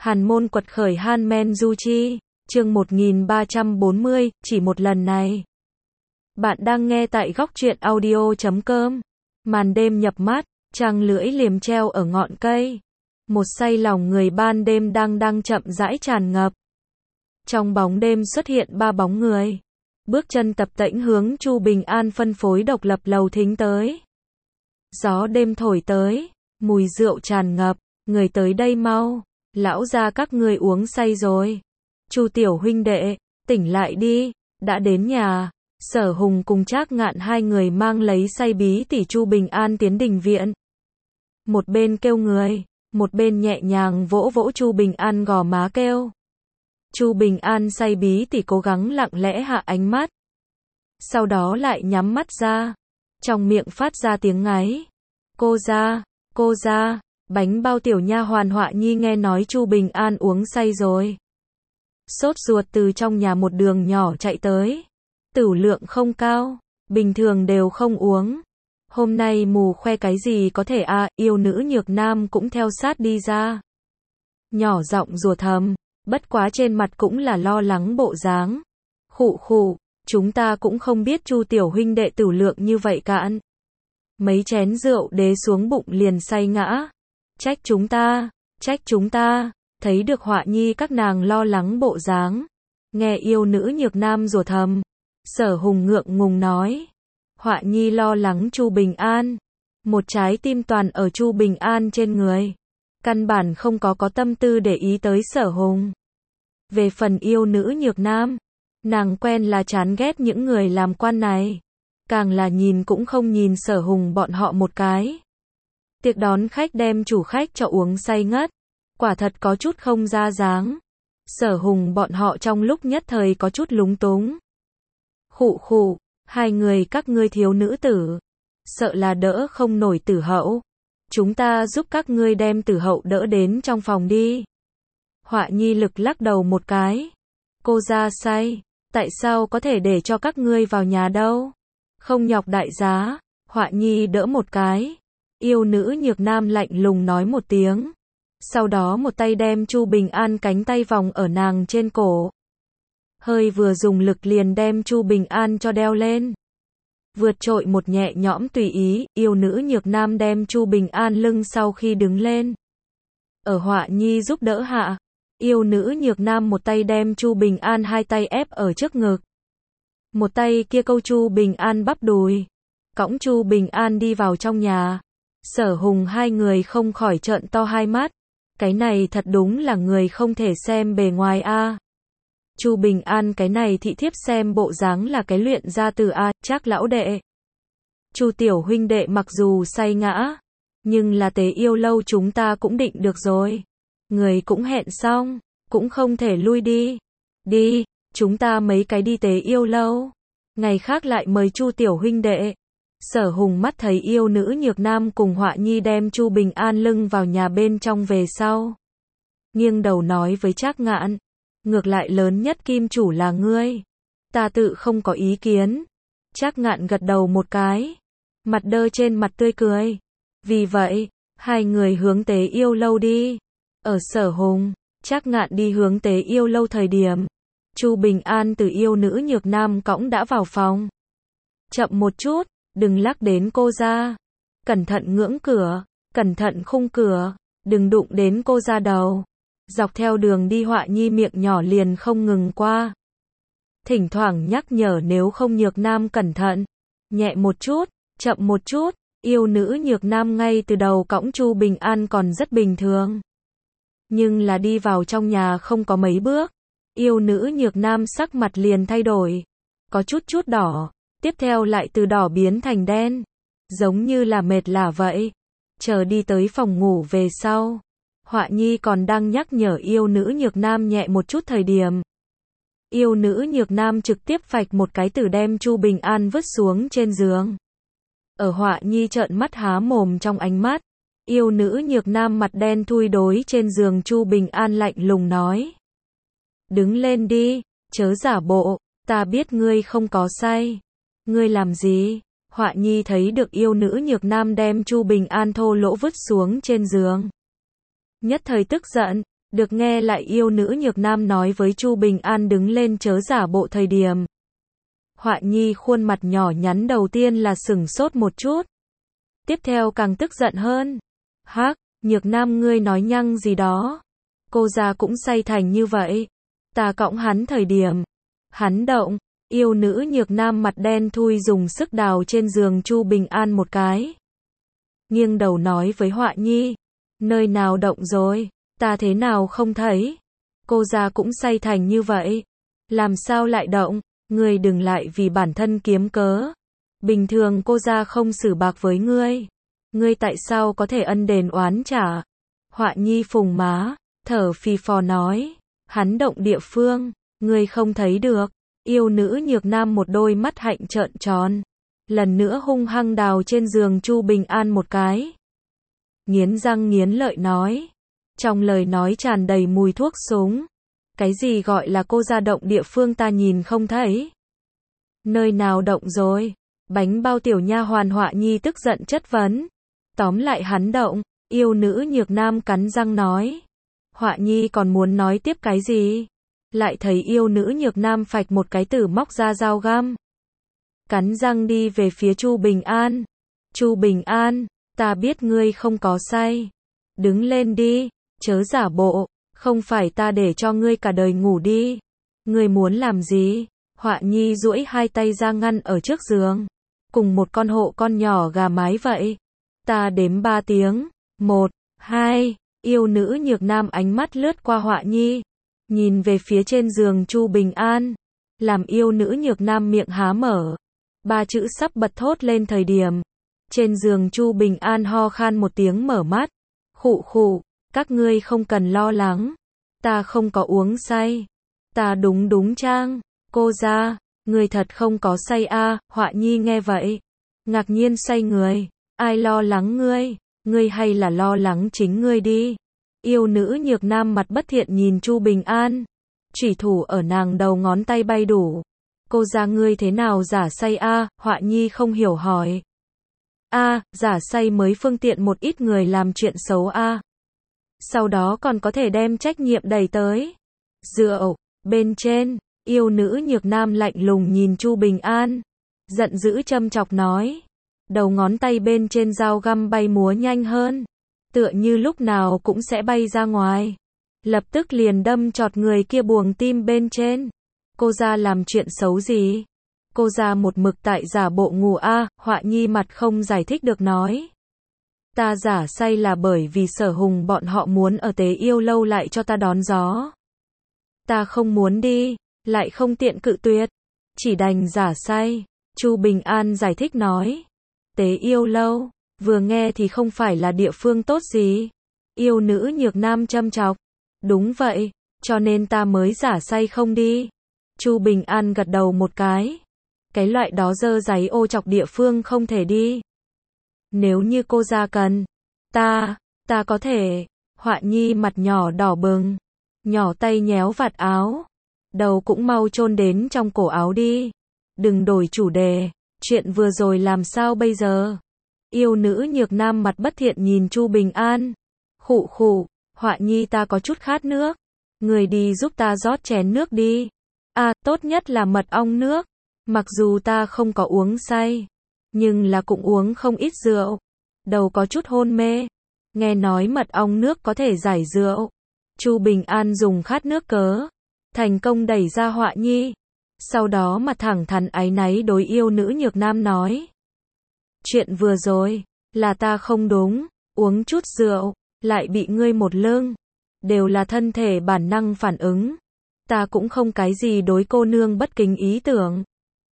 Hàn môn quật khởi Han Men Du Chi, chương 1340, chỉ một lần này. Bạn đang nghe tại góc truyện audio.com. Màn đêm nhập mắt, trăng lưỡi liềm treo ở ngọn cây. Một say lòng người ban đêm đang chậm rãi tràn ngập. Trong bóng đêm xuất hiện ba bóng người. Bước chân tập tễnh hướng Chu Bình An phân phối độc lập lầu thính tới. Gió đêm thổi tới, mùi rượu tràn ngập, người tới đây mau. Lão gia các ngươi uống say rồi. Chu tiểu huynh đệ, tỉnh lại đi, đã đến nhà. Sở Hùng cùng Trác Ngạn hai người mang lấy say bí tỷ Chu Bình An tiến đình viện. Một bên kêu người, một bên nhẹ nhàng vỗ vỗ Chu Bình An gò má kêu. Chu Bình An say bí tỷ cố gắng lặng lẽ hạ ánh mắt. Sau đó lại nhắm mắt ra. Trong miệng phát ra tiếng ngáy. Cô ra. Bánh bao tiểu nha hoàn Họa Nhi nghe nói Chu Bình An uống say rồi. Sốt ruột từ trong nhà một đường nhỏ chạy tới. Tửu lượng không cao, bình thường đều không uống. Hôm nay mù khoe cái gì có thể à, yêu nữ nhược nam cũng theo sát đi ra. Nhỏ giọng rủa thầm, bất quá trên mặt cũng là lo lắng bộ dáng. Khụ, chúng ta cũng không biết Chu tiểu huynh đệ tửu lượng như vậy cạn. Mấy chén rượu đế xuống bụng liền say ngã. Trách chúng ta, thấy được Họa Nhi các nàng lo lắng bộ dáng. Nghe yêu nữ nhược nam rủa thầm. Sở Hùng ngượng ngùng nói. Họa Nhi lo lắng Chu Bình An. Một trái tim toàn ở Chu Bình An trên người. Căn bản không có tâm tư để ý tới Sở Hùng. Về phần yêu nữ nhược nam, nàng quen là chán ghét những người làm quan này. Càng là nhìn cũng không nhìn Sở Hùng bọn họ một cái. Tiệc đón khách đem chủ khách cho uống say ngất. Quả thật có chút không ra dáng. Sở Hùng bọn họ trong lúc nhất thời có chút lúng túng. Khụ, hai người các ngươi thiếu nữ tử. Sợ là đỡ không nổi tử hậu. Chúng ta giúp các ngươi đem tử hậu đỡ đến trong phòng đi. Họa Nhi lực lắc đầu một cái. Cô ra say. Tại sao có thể để cho các ngươi vào nhà đâu? Không nhọc đại giá. Họa Nhi đỡ một cái. Yêu nữ nhược nam lạnh lùng nói một tiếng. Sau đó một tay đem Chu Bình An cánh tay vòng ở nàng trên cổ. Hơi vừa dùng lực liền đem Chu Bình An cho đeo lên. Vượt trội một nhẹ nhõm tùy ý, yêu nữ nhược nam đem Chu Bình An lưng sau khi đứng lên. Ở Họa Nhi giúp đỡ hạ, yêu nữ nhược nam một tay đem Chu Bình An hai tay ép ở trước ngực. Một tay kia câu Chu Bình An bắp đùi. Cõng Chu Bình An đi vào trong nhà. Sở Hùng hai người không khỏi trợn to hai mắt. Cái này thật đúng là người không thể xem bề ngoài a. Chu Bình An cái này thị thiếp xem bộ dáng là cái luyện gia từ a, Trác lão đệ. Chu tiểu huynh đệ mặc dù say ngã, nhưng là tế yêu lâu chúng ta cũng định được rồi. Người cũng hẹn xong, cũng không thể lui đi. Đi, chúng ta mấy cái đi tế yêu lâu. Ngày khác lại mời Chu tiểu huynh đệ. Sở Hùng mắt thấy yêu nữ nhược nam cùng Họa Nhi đem Chu Bình An lưng vào nhà bên trong về sau. Nghiêng đầu nói với Trác Ngạn. Ngược lại lớn nhất kim chủ là ngươi. Ta tự không có ý kiến. Trác Ngạn gật đầu một cái. Mặt đơ trên mặt tươi cười. Vì vậy, hai người hướng tế yêu lâu đi. Ở Sở Hùng, Trác Ngạn đi hướng tế yêu lâu thời điểm. Chu Bình An từ yêu nữ nhược nam cõng đã vào phòng. Chậm một chút, đừng lắc đến cô ra. Cẩn thận ngưỡng cửa, cẩn thận khung cửa, đừng đụng đến cô ra đầu. Dọc theo đường đi Họa Nhi miệng nhỏ liền không ngừng qua. Thỉnh thoảng nhắc nhở nếu không nhược nam cẩn thận. Nhẹ một chút, chậm một chút, yêu nữ nhược nam ngay từ đầu cõng Chu Bình An còn rất bình thường. Nhưng là đi vào trong nhà không có mấy bước. Yêu nữ nhược nam sắc mặt liền thay đổi. Có chút đỏ, tiếp theo lại từ đỏ biến thành đen. Giống như là mệt lả vậy. Chờ đi tới phòng ngủ về sau. Họa Nhi còn đang nhắc nhở yêu nữ nhược nam nhẹ một chút thời điểm. Yêu nữ nhược nam trực tiếp phạch một cái từ đem Chu Bình An vứt xuống trên giường. Ở Họa Nhi trợn mắt há mồm trong ánh mắt. Yêu nữ nhược nam mặt đen thui đối trên giường Chu Bình An lạnh lùng nói. Đứng lên đi, chớ giả bộ, ta biết ngươi không có say. Ngươi làm gì? Họa Nhi thấy được yêu nữ nhược nam đem Chu Bình An thô lỗ vứt xuống trên giường. Nhất thời tức giận, Được nghe lại yêu nữ nhược nam nói với Chu Bình An đứng lên chớ giả bộ thời điểm. Họa nhi khuôn mặt nhỏ nhắn đầu tiên là sửng sốt một chút. Tiếp theo càng tức giận hơn. Hắc, nhược nam ngươi nói nhăng gì đó. Cô già cũng say thành như vậy. Ta cõng hắn thời điểm. Hắn động, yêu nữ nhược nam mặt đen thui dùng sức đào trên giường Chu Bình An một cái. Nghiêng đầu nói với Họa nhi. Nơi nào động rồi, ta thế nào không thấy. Cô già cũng say thành như vậy. Làm sao lại động, ngươi đừng lại vì bản thân kiếm cớ. Bình thường cô già không xử bạc với ngươi. Ngươi tại sao có thể ân đền oán trả. Họa nhi phùng má, thở phì phò nói. Hắn động địa phương, ngươi không thấy được. Yêu nữ nhược nam một đôi mắt hạnh trợn tròn. Lần nữa hung hăng đào trên giường Chu Bình An một cái. Nghiến răng nghiến lợi nói. Trong lời nói tràn đầy mùi thuốc súng. Cái gì gọi là cô ra động địa phương ta nhìn không thấy. Nơi nào động rồi? Bánh bao tiểu nha hoàn Họa nhi tức giận chất vấn. Tóm lại hắn động, yêu nữ nhược nam cắn răng nói. Họa nhi còn muốn nói tiếp cái gì? Lại thấy yêu nữ nhược nam phạch một cái tử móc ra dao găm. Cắn răng đi về phía Chu Bình An. Chu Bình An, ta biết ngươi không có say. Đứng lên đi, chớ giả bộ, không phải ta để cho ngươi cả đời ngủ đi. Ngươi muốn làm gì? Họa nhi duỗi hai tay ra ngăn ở trước giường. Cùng một con hộ con nhỏ gà mái vậy. Ta đếm 3 tiếng. 1, 2, yêu nữ nhược nam ánh mắt lướt qua Họa nhi. Nhìn về phía trên giường Chu Bình An. Làm yêu nữ nhược nam miệng há mở. 3 chữ sắp bật thốt lên thời điểm. Trên giường Chu Bình An ho khan một tiếng mở mắt. Khụ khụ, các ngươi không cần lo lắng. Ta không có uống say. Ta đúng trang. Cô ra, ngươi thật không có say a. Họa nhi nghe vậy. Ngạc nhiên say người. Ai lo lắng ngươi? Ngươi hay là lo lắng chính ngươi đi. Yêu nữ nhược nam mặt bất thiện nhìn Chu Bình An. Chủy thủ ở nàng đầu ngón tay bay đủ. Cô ra ngươi thế nào giả say a? Họa nhi không hiểu hỏi. A, giả say mới phương tiện một ít người làm chuyện xấu a. Sau đó còn có thể đem trách nhiệm đẩy tới. Rượu, bên trên, yêu nữ nhược nam lạnh lùng nhìn Chu Bình An. Giận dữ châm chọc nói. Đầu ngón tay bên trên dao găm bay múa nhanh hơn. Tựa như lúc nào cũng sẽ bay ra ngoài. Lập tức liền đâm chọt người kia buồng tim bên trên. Cô ra làm chuyện xấu gì? Cô ra một mực tại giả bộ ngủ a. Họa nhi mặt không giải thích được nói. Ta giả say là bởi vì Sở Hùng bọn họ muốn ở Tế Yêu lâu lại cho ta đón gió. Ta không muốn đi, lại không tiện cự tuyệt. Chỉ đành giả say. Chu Bình An giải thích nói. Tế Yêu lâu, vừa nghe thì không phải là địa phương tốt gì. Yêu nữ nhược nam châm chọc. Đúng vậy, cho nên ta mới giả say không đi. Chu Bình An gật đầu một cái. Cái loại đó dơ giấy ô chọc địa phương không thể đi. Nếu như cô ra cần, ta có thể. Họa nhi mặt nhỏ đỏ bừng, nhỏ tay nhéo vạt áo. Đầu cũng mau chôn đến trong cổ áo đi. Đừng đổi chủ đề, chuyện vừa rồi làm sao bây giờ? Yêu nữ nhược nam mặt bất thiện nhìn Chu Bình An. Khụ khụ, Họa nhi ta có chút khát nước. Người đi giúp ta rót chén nước đi. À, tốt nhất là mật ong nước. Mặc dù ta không có uống say, nhưng là cũng uống không ít rượu. Đầu có chút hôn mê. Nghe nói mật ong nước có thể giải rượu. Chu Bình An dùng khát nước cớ, thành công đẩy ra Họa nhi. Sau đó mặt thẳng thắn áy náy đối yêu nữ nhược nam nói. Chuyện vừa rồi, là ta không đúng, uống chút rượu, lại bị ngươi một lưng. Đều là thân thể bản năng phản ứng. Ta cũng không cái gì đối cô nương bất kính ý tưởng.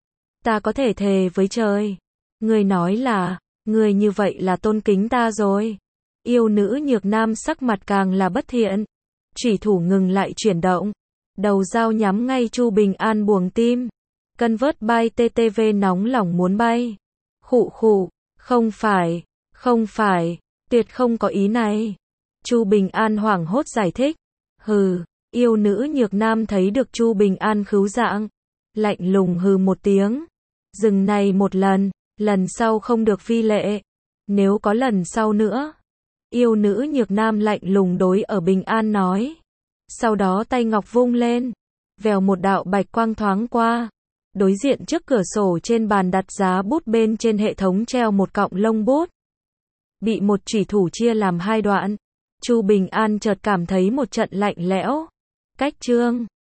Ta có thể thề với trời. Ngươi nói là, ngươi như vậy là tôn kính ta rồi. Yêu nữ nhược nam sắc mặt càng là bất thiện. Chủy thủ ngừng lại chuyển động. Đầu dao nhắm ngay Chu Bình An buồng tim. Cân vớt bay TTV nóng lòng muốn bay. Khụ khụ, không phải, tuyệt không có ý này. Chu Bình An hoảng hốt giải thích. Hừ, yêu nữ nhược nam thấy được Chu Bình An khứu dạng. Lạnh lùng hừ một tiếng. Dừng này một lần sau không được vi lệ. Nếu có lần sau nữa. Yêu nữ nhược nam lạnh lùng đối ở Bình An nói. Sau đó tay ngọc vung lên, vèo một đạo bạch quang thoáng qua. Đối diện trước cửa sổ trên bàn đặt giá bút bên trên hệ thống treo một cọng lông bút. Bị một chủy thủ chia làm hai đoạn. Chu Bình An chợt cảm thấy một trận lạnh lẽo. Cách chương